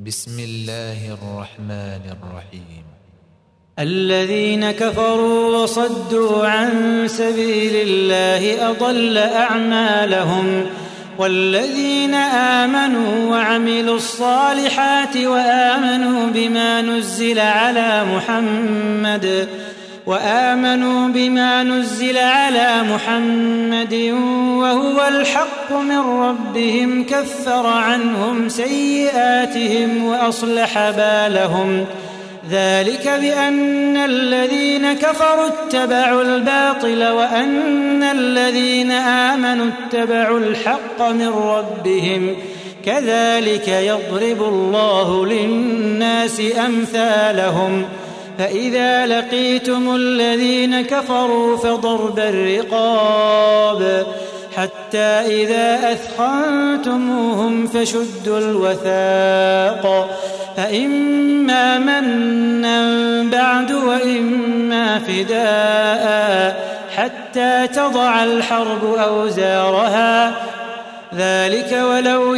بسم الله الرحمن الرحيم. الذين كفروا وصدوا عن سبيل الله أضل أعمالهم، والذين آمنوا وعملوا الصالحات وآمنوا بما نزل على محمد وهو الحق من ربهم كفر عنهم سيئاتهم وأصلح بالهم. ذلك بأن الذين كفروا اتبعوا الباطل وأن الذين آمنوا اتبعوا الحق من ربهم، كذلك يضرب الله للناس أمثالهم. فإذا لقيتم الذين كفروا فضرب الرقاب حتى إذا أثخنتموهم فشدوا الوثاق، فإما منا بعد وإما فداء حتى تضع الحرب أوزارها. ذلك ولو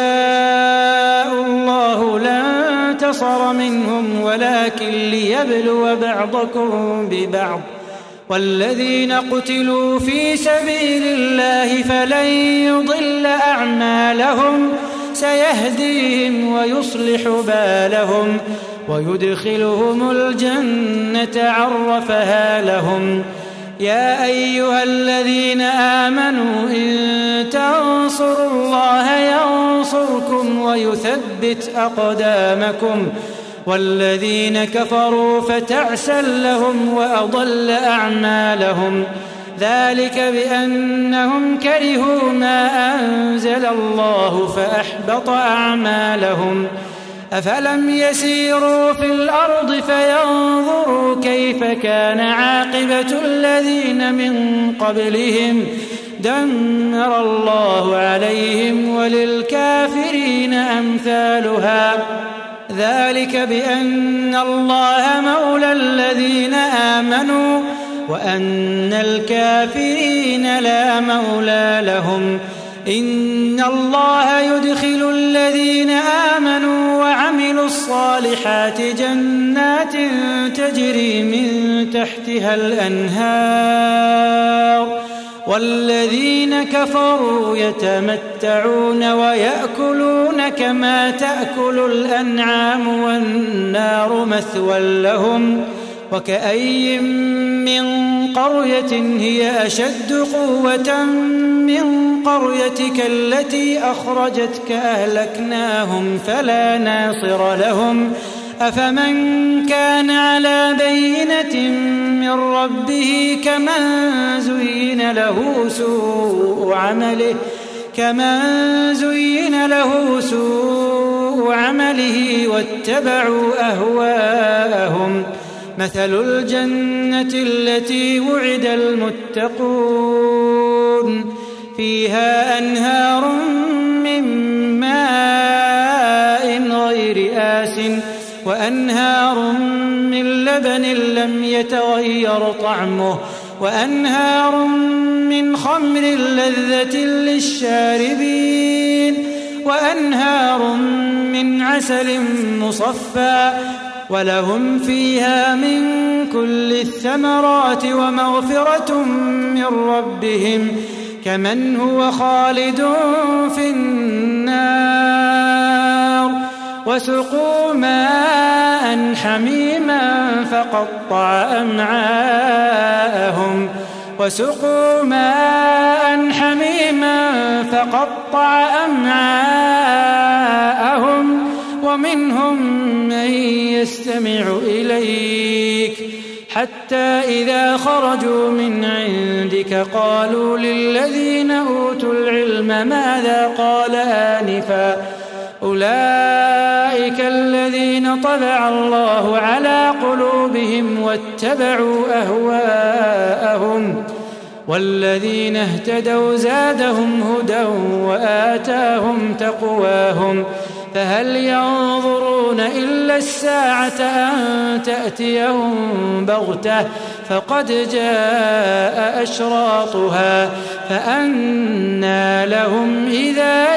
يشاء الله لانتصر منهم ولكن ليبلو بعضكم ببعض. والذين قتلوا في سبيل الله فلن يضل أعمالهم، سيهديهم ويصلح بالهم ويدخلهم الجنة عرفها لهم. يا أيها الذين آمنوا إن تنصروا الله ينصركم ويثبت أقدامكم. والذين كفروا فتعسا لهم وأضل أعمالهم. ذلك بأنهم كرهوا ما أنزل الله فأحبط أعمالهم. أفلم يسيروا في الأرض فينظروا كيف كان عاقبة الذين من قبلهم، دمر الله عليهم وللكافرين أمثالها. ذلك بأن الله مولى الذين آمنوا وأن الكافرين لا مولى لهم. إن الله يدخل الذين آمنوا وعملوا الصالحات جنات تجري من تحتها الأنهار، والذين كفروا يتمتعون ويأكلون كما تأكل الأنعام والنار مثوى لهم. وكأي من قرية هي أشد قوة من قريتك التي أخرجتك أهلكناهم فلا ناصر لهم. أفمن كان على بينة من ربه كمن زين له سوء عمله واتبعوا أهواءهم. مثل الجنة التي وعد المتقون فيها أنهار من ماء غير آسن وأنهار من لبن لم يتغير طعمه وأنهار من خمر لذة للشاربين وأنهار من عسل مصفى ولهم فيها من كل الثمرات ومغفرة من ربهم كمن هو خالد في النار. وسقوا ماء حميما فقطع أمعاءهم ومنهم من يستمع إليك حتى إذا خرجوا من عندك قالوا للذين أوتوا العلم ماذا قال آنفا أولئك الذين طبع الله على قلوبهم واتبعوا أهواءهم. والذين اهتدوا زادهم هدى وآتاهم تقواهم. فهل ينظرون إلا الساعة أن تأتيهم بغتة فقد جاء أشراطها فأنى لهم إذا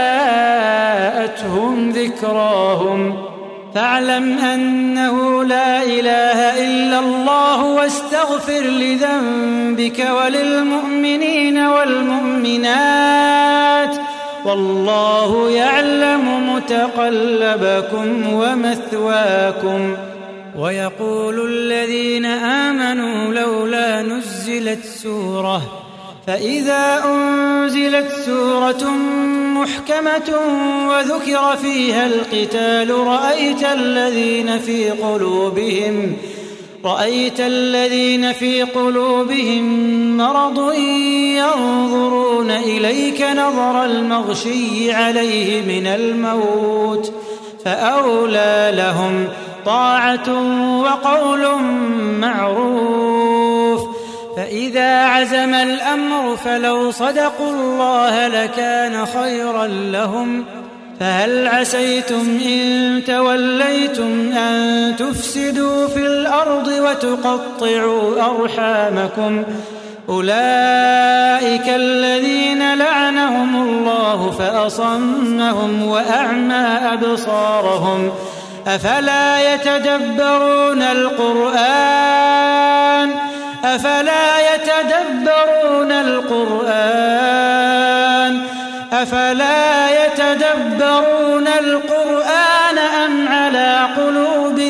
جاءتهم ذكراهم فاعلم أنه لا إله إلا الله واستغفر لذنبك وللمؤمنين والمؤمنات والله يعلم متقلبكم ومثواكم. ويقول الذين آمنوا لولا نزلت سورة فإذا أنزلت سورة محكمة وذكر فيها القتال رأيت الذين في قلوبهم مرض ينظرون إليك نظر المغشي عليه من الموت فأولى لهم طاعة وقول معروف. فإذا عزم الأمر فلو صدقوا الله لكان خيرا لهم. فهل عسيتم إن توليتم أن تفسدوا في الأرض وتقطعوا أرحامكم أولئك الذين لعنهم الله فأصمهم وأعمى أبصارهم أفلا يتدبرون القرآن أم على قلوب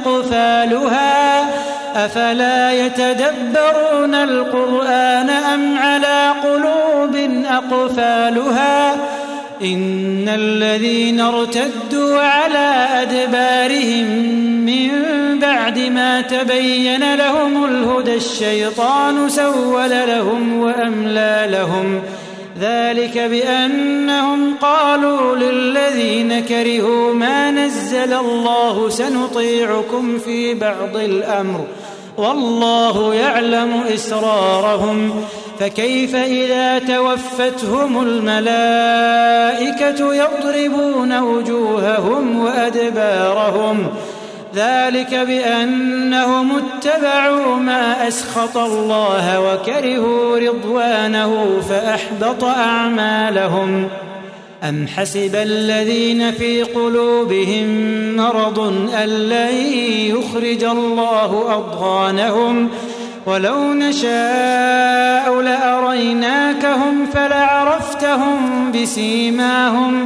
أقفالها إن الذين ارتدوا على أدبارهم من بعد ما تبين لهم الهدى الشيطان سول لهم وأملى لهم ذلك بأنهم قالوا للذين كرهوا ما نزل الله سنطيعكم في بعض الأمر والله يعلم إسرارهم فكيف إذا توفتهم الملائكة يضربون وجوههم وأدبارهم ذلك بأنهم اتبعوا ما أسخط الله وكرهوا رضوانه فأحبط أعمالهم. أم حسب الذين في قلوبهم مرض أن لن يخرج الله أضغانهم ولو نشاء لأريناكهم فلعرفتهم بسيماهم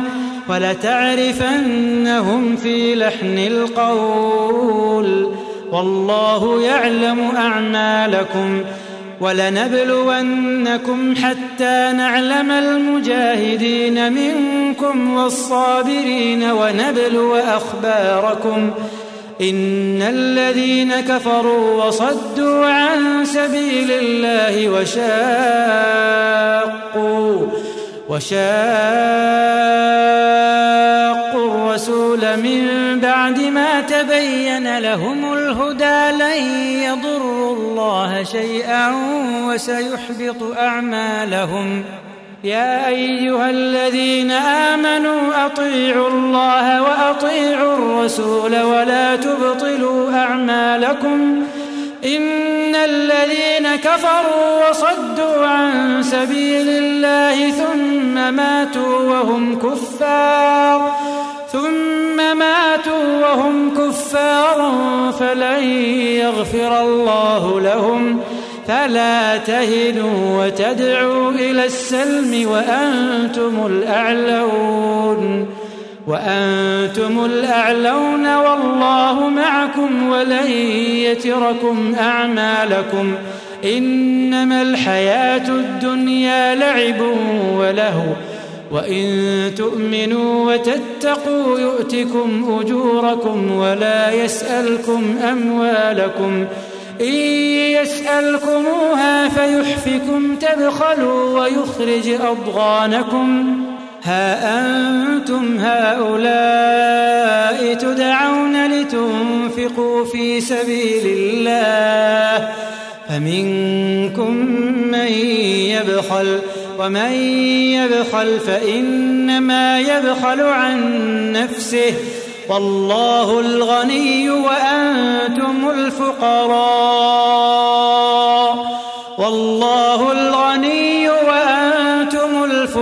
ولتعرفنهم في لحن القول والله يعلم أعمالكم. ولنبلونكم حتى نعلم المجاهدين منكم والصابرين ونبلو أخباركم إن الذين كفروا وصدوا عن سبيل الله وشاقوا الرسول من بعد ما تبين لهم الهدى لن يضروا الله شيئا وسيحبط أعمالهم. يا أيها الذين آمنوا أطيعوا الله وأطيعوا الرسول ولا تبطلوا أعمالكم إن الذين كفروا وصدوا عن سبيل الله ثم ماتوا وهم كفار فلن يغفر الله لهم. فلا تهنوا وتدعوا إلى السلم وأنتم الأعلون والله معكم ولن يتركم أعمالكم إنما الحياة الدنيا لعب ولهو وإن تؤمنوا وتتقوا يؤتكم أجوركم ولا يسألكم أموالكم إن يسألكموها فيحفكم تبخلوا ويخرج أضغانكم. ها أنتم هؤلاء تدعون لتنفقوا في سبيل الله فمنكم من يبخل ومن يبخل فإنما يبخل عن نفسه والله الغني وأنتم الفقراء والله الغني وأنتم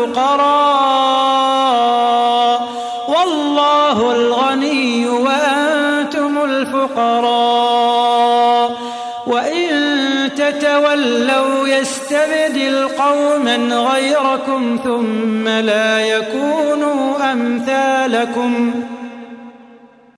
الفقراء والله الغني وأنتم الفقراء وإن تتولوا يستبدل قوما غيركم ثم لا يكونوا أمثالكم